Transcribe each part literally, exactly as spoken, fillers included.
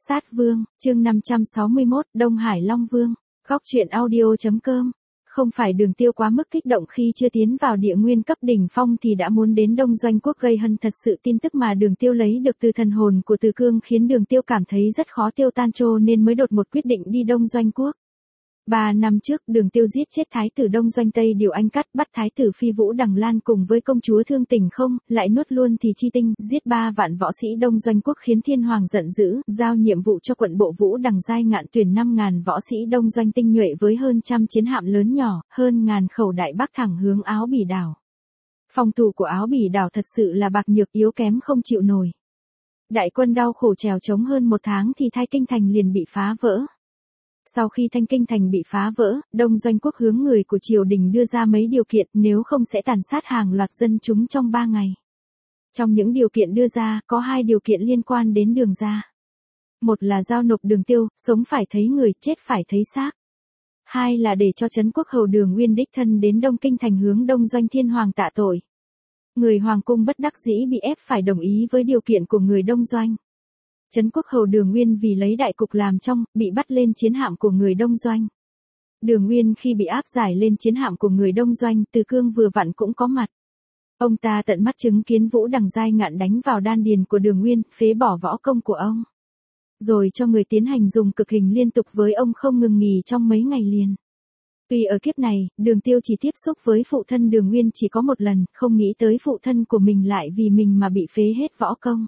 Sát Vương, chương năm trăm sáu mươi mốt, Đông Hải Long Vương, góc truyện audio.com. Không phải Đường Tiêu quá mức kích động khi chưa tiến vào địa nguyên cấp đỉnh phong thì đã muốn đến Đông Doanh Quốc gây hấn, thật sự tin tức mà Đường Tiêu lấy được từ thần hồn của Từ Cương khiến Đường Tiêu cảm thấy rất khó tiêu tan trô nên mới đột một quyết định đi Đông Doanh Quốc. Ba năm trước, Đường Tiêu giết chết Thái tử Đông Doanh Tây Điều Anh Cắt, bắt Thái tử Phi Vũ Đằng Lan cùng với công chúa Thương Tình Không, lại nuốt luôn Thì Chi Tinh, giết ba vạn võ sĩ Đông Doanh Quốc khiến Thiên Hoàng giận dữ, giao nhiệm vụ cho quận bộ Vũ Đằng Giai Ngạn tuyển năm ngàn võ sĩ Đông Doanh tinh nhuệ với hơn trăm chiến hạm lớn nhỏ, hơn ngàn khẩu đại bác thẳng hướng Áo Bỉ đảo. Phòng thủ của Áo Bỉ đảo thật sự là bạc nhược yếu kém không chịu nổi. Đại quân đau khổ trèo chống hơn một tháng thì Thái Kinh Thành liền bị phá vỡ. Sau khi Thanh Kinh Thành bị phá vỡ, Đông Doanh Quốc hướng người của triều đình đưa ra mấy điều kiện, nếu không sẽ tàn sát hàng loạt dân chúng trong ba ngày. Trong những điều kiện đưa ra, có hai điều kiện liên quan đến Đường gia. Một là giao nộp Đường Tiêu, sống phải thấy người, chết phải thấy xác. Hai là để cho Trấn Quốc hầu Đường Nguyên đích thân đến Đông Kinh Thành hướng Đông Doanh Thiên Hoàng tạ tội. Người hoàng cung bất đắc dĩ bị ép phải đồng ý với điều kiện của người Đông Doanh. Trấn Quốc hầu Đường Nguyên vì lấy đại cục làm trong, bị bắt lên chiến hạm của người Đông Doanh. Đường Nguyên khi bị áp giải lên chiến hạm của người Đông Doanh, Từ Cương vừa vặn cũng có mặt. Ông ta tận mắt chứng kiến Vũ Đằng Giai Ngạn đánh vào đan điền của Đường Nguyên, phế bỏ võ công của ông. Rồi cho người tiến hành dùng cực hình liên tục với ông không ngừng nghỉ trong mấy ngày liền. Tuy ở kiếp này, Đường Tiêu chỉ tiếp xúc với phụ thân Đường Nguyên chỉ có một lần, không nghĩ tới phụ thân của mình lại vì mình mà bị phế hết võ công.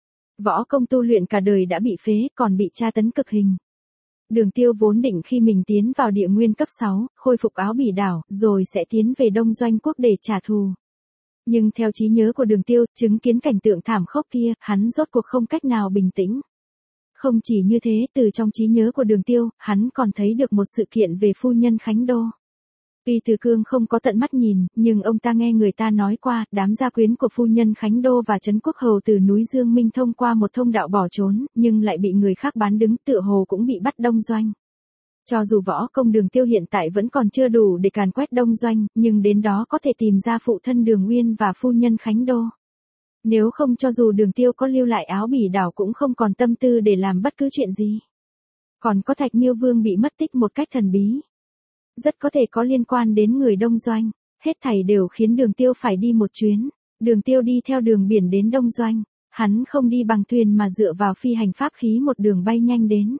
Võ công tu luyện cả đời đã bị phế, còn bị tra tấn cực hình. Đường Tiêu vốn định khi mình tiến vào địa nguyên cấp sáu, khôi phục Áo Bỉ đảo, rồi sẽ tiến về Đông Doanh Quốc để trả thù. Nhưng theo trí nhớ của Đường Tiêu, chứng kiến cảnh tượng thảm khốc kia, hắn rốt cuộc không cách nào bình tĩnh. Không chỉ như thế, từ trong trí nhớ của Đường Tiêu, hắn còn thấy được một sự kiện về phu nhân Khánh Đô. Tuy Từ Cương không có tận mắt nhìn, nhưng ông ta nghe người ta nói qua, đám gia quyến của phu nhân Khánh Đô và Trấn Quốc hầu từ núi Dương Minh thông qua một thông đạo bỏ trốn, nhưng lại bị người khác bán đứng, tựa hồ cũng bị bắt Đông Doanh. Cho dù võ công Đường Tiêu hiện tại vẫn còn chưa đủ để càn quét Đông Doanh, nhưng đến đó có thể tìm ra phụ thân Đường Nguyên và phu nhân Khánh Đô. Nếu không cho dù Đường Tiêu có lưu lại Áo Bỉ đảo cũng không còn tâm tư để làm bất cứ chuyện gì. Còn có Thạch Miêu Vương bị mất tích một cách thần bí. Rất có thể có liên quan đến người Đông Doanh, hết thảy đều khiến Đường Tiêu phải đi một chuyến. Đường Tiêu đi theo đường biển đến Đông Doanh, hắn không đi bằng thuyền mà dựa vào phi hành pháp khí một đường bay nhanh đến.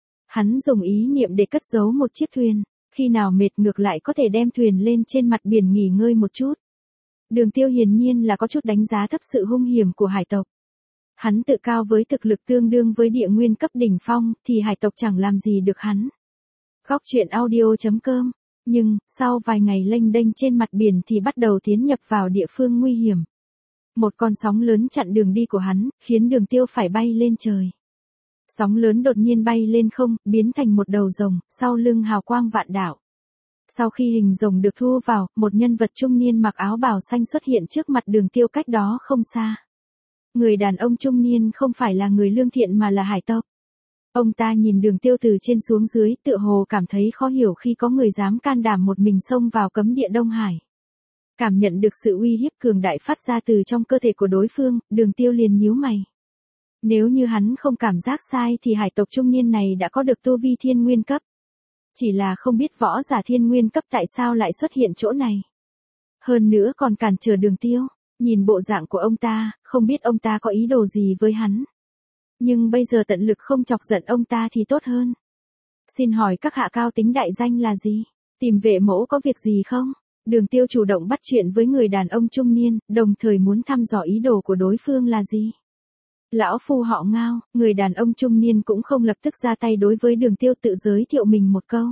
Hắn dùng ý niệm để cất giấu một chiếc thuyền, khi nào mệt ngược lại có thể đem thuyền lên trên mặt biển nghỉ ngơi một chút. Đường Tiêu hiển nhiên là có chút đánh giá thấp sự hung hiểm của hải tộc. Hắn tự cao với thực lực tương đương với địa nguyên cấp đỉnh phong, thì hải tộc chẳng làm gì được hắn. Góc truyện audio.com. Nhưng, sau vài ngày lênh đênh trên mặt biển thì bắt đầu tiến nhập vào địa phương nguy hiểm. Một con sóng lớn chặn đường đi của hắn, khiến Đường Tiêu phải bay lên trời. Sóng lớn đột nhiên bay lên không, biến thành một đầu rồng, sau lưng hào quang vạn đạo. Sau khi hình rồng được thu vào, một nhân vật trung niên mặc áo bào xanh xuất hiện trước mặt Đường Tiêu cách đó không xa. Người đàn ông trung niên không phải là người lương thiện mà là hải tộc. Ông ta nhìn Đường Tiêu từ trên xuống dưới, tựa hồ cảm thấy khó hiểu khi có người dám can đảm một mình xông vào cấm địa Đông Hải. Cảm nhận được sự uy hiếp cường đại phát ra từ trong cơ thể của đối phương, Đường Tiêu liền nhíu mày. Nếu như hắn không cảm giác sai thì hải tộc trung niên này đã có được tu vi thiên nguyên cấp. Chỉ là không biết võ giả thiên nguyên cấp tại sao lại xuất hiện chỗ này. Hơn nữa còn cản trở Đường Tiêu, nhìn bộ dạng của ông ta, không biết ông ta có ý đồ gì với hắn. Nhưng bây giờ tận lực không chọc giận ông ta thì tốt hơn. Xin hỏi các hạ cao tính đại danh là gì? Tìm vệ mẫu có việc gì không? Đường Tiêu chủ động bắt chuyện với người đàn ông trung niên, đồng thời muốn thăm dò ý đồ của đối phương là gì. Lão phu họ Ngao, người đàn ông trung niên cũng không lập tức ra tay đối với Đường Tiêu, tự giới thiệu mình một câu.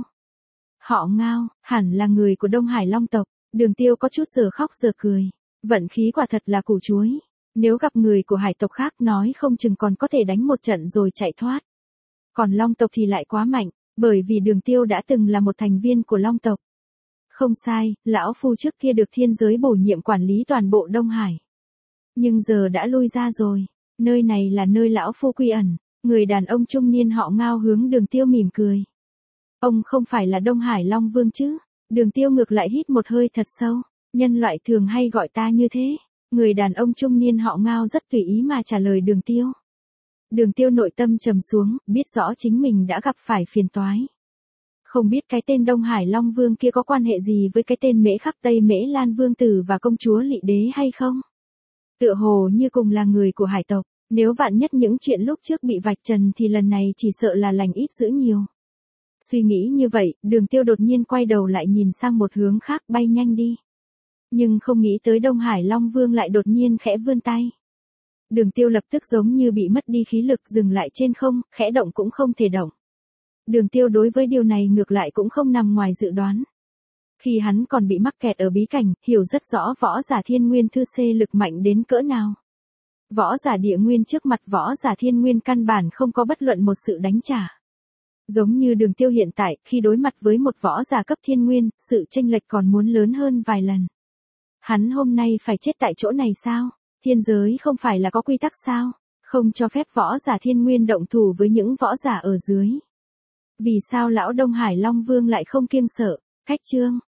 Họ Ngao, hẳn là người của Đông Hải Long tộc. Đường Tiêu có chút giờ khóc giờ cười. Vận khí quả thật là củ chuối. Nếu gặp người của hải tộc khác nói không chừng còn có thể đánh một trận rồi chạy thoát. Còn Long tộc thì lại quá mạnh, bởi vì Đường Tiêu đã từng là một thành viên của Long tộc. Không sai, lão phu trước kia được thiên giới bổ nhiệm quản lý toàn bộ Đông Hải. Nhưng giờ đã lui ra rồi, nơi này là nơi lão phu quy ẩn. Người đàn ông trung niên họ Ngao hướng Đường Tiêu mỉm cười. Ông không phải là Đông Hải Long Vương chứ? Đường Tiêu ngược lại hít một hơi thật sâu. Nhân loại thường hay gọi ta như thế. Người đàn ông trung niên họ Ngao rất tùy ý mà trả lời Đường Tiêu. Đường Tiêu nội tâm trầm xuống, biết rõ chính mình đã gặp phải phiền toái. Không biết cái tên Đông Hải Long Vương kia có quan hệ gì với cái tên Mễ Khắc Tây Mễ Lan Vương Tử và công chúa Lị Đế hay không? Tựa hồ như cùng là người của hải tộc, nếu vạn nhất những chuyện lúc trước bị vạch trần thì lần này chỉ sợ là lành ít dữ nhiều. Suy nghĩ như vậy, Đường Tiêu đột nhiên quay đầu lại nhìn sang một hướng khác, bay nhanh đi. Nhưng không nghĩ tới Đông Hải Long Vương lại đột nhiên khẽ vươn tay. Đường Tiêu lập tức giống như bị mất đi khí lực dừng lại trên không, khẽ động cũng không thể động. Đường Tiêu đối với điều này ngược lại cũng không nằm ngoài dự đoán. Khi hắn còn bị mắc kẹt ở bí cảnh, hiểu rất rõ võ giả thiên nguyên thư xê lực mạnh đến cỡ nào. Võ giả địa nguyên trước mặt võ giả thiên nguyên căn bản không có bất luận một sự đánh trả. Giống như Đường Tiêu hiện tại, khi đối mặt với một võ giả cấp thiên nguyên, sự chênh lệch còn muốn lớn hơn vài lần. Hắn hôm nay phải chết tại chỗ này sao? Thiên giới không phải là có quy tắc sao? Không cho phép võ giả thiên nguyên động thủ với những võ giả ở dưới. Vì sao lão Đông Hải Long Vương lại không kiêng sợ? Cách chương